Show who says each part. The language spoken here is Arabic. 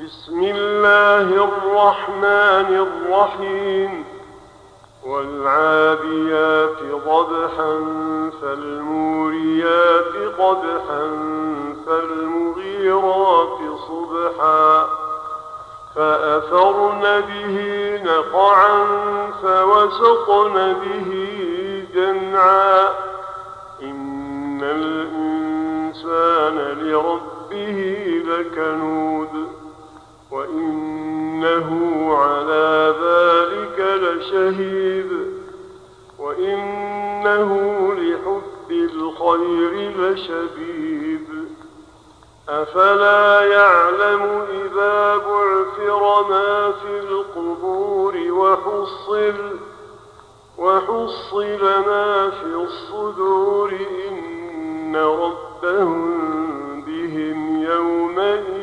Speaker 1: بسم الله الرحمن الرحيم والعاديات ضبحا فالموريات قدحا فالمغيرات صبحا فأثرن به نقعا فوسطن به جمعا إن الإنسان لربه لكنود وإنه على ذلك لشهيد وإنه لحب الخير لشديد أفلا يعلم إذا بعثر ما في القبور وحصل ما في الصدور إن ربهم بهم يومئذ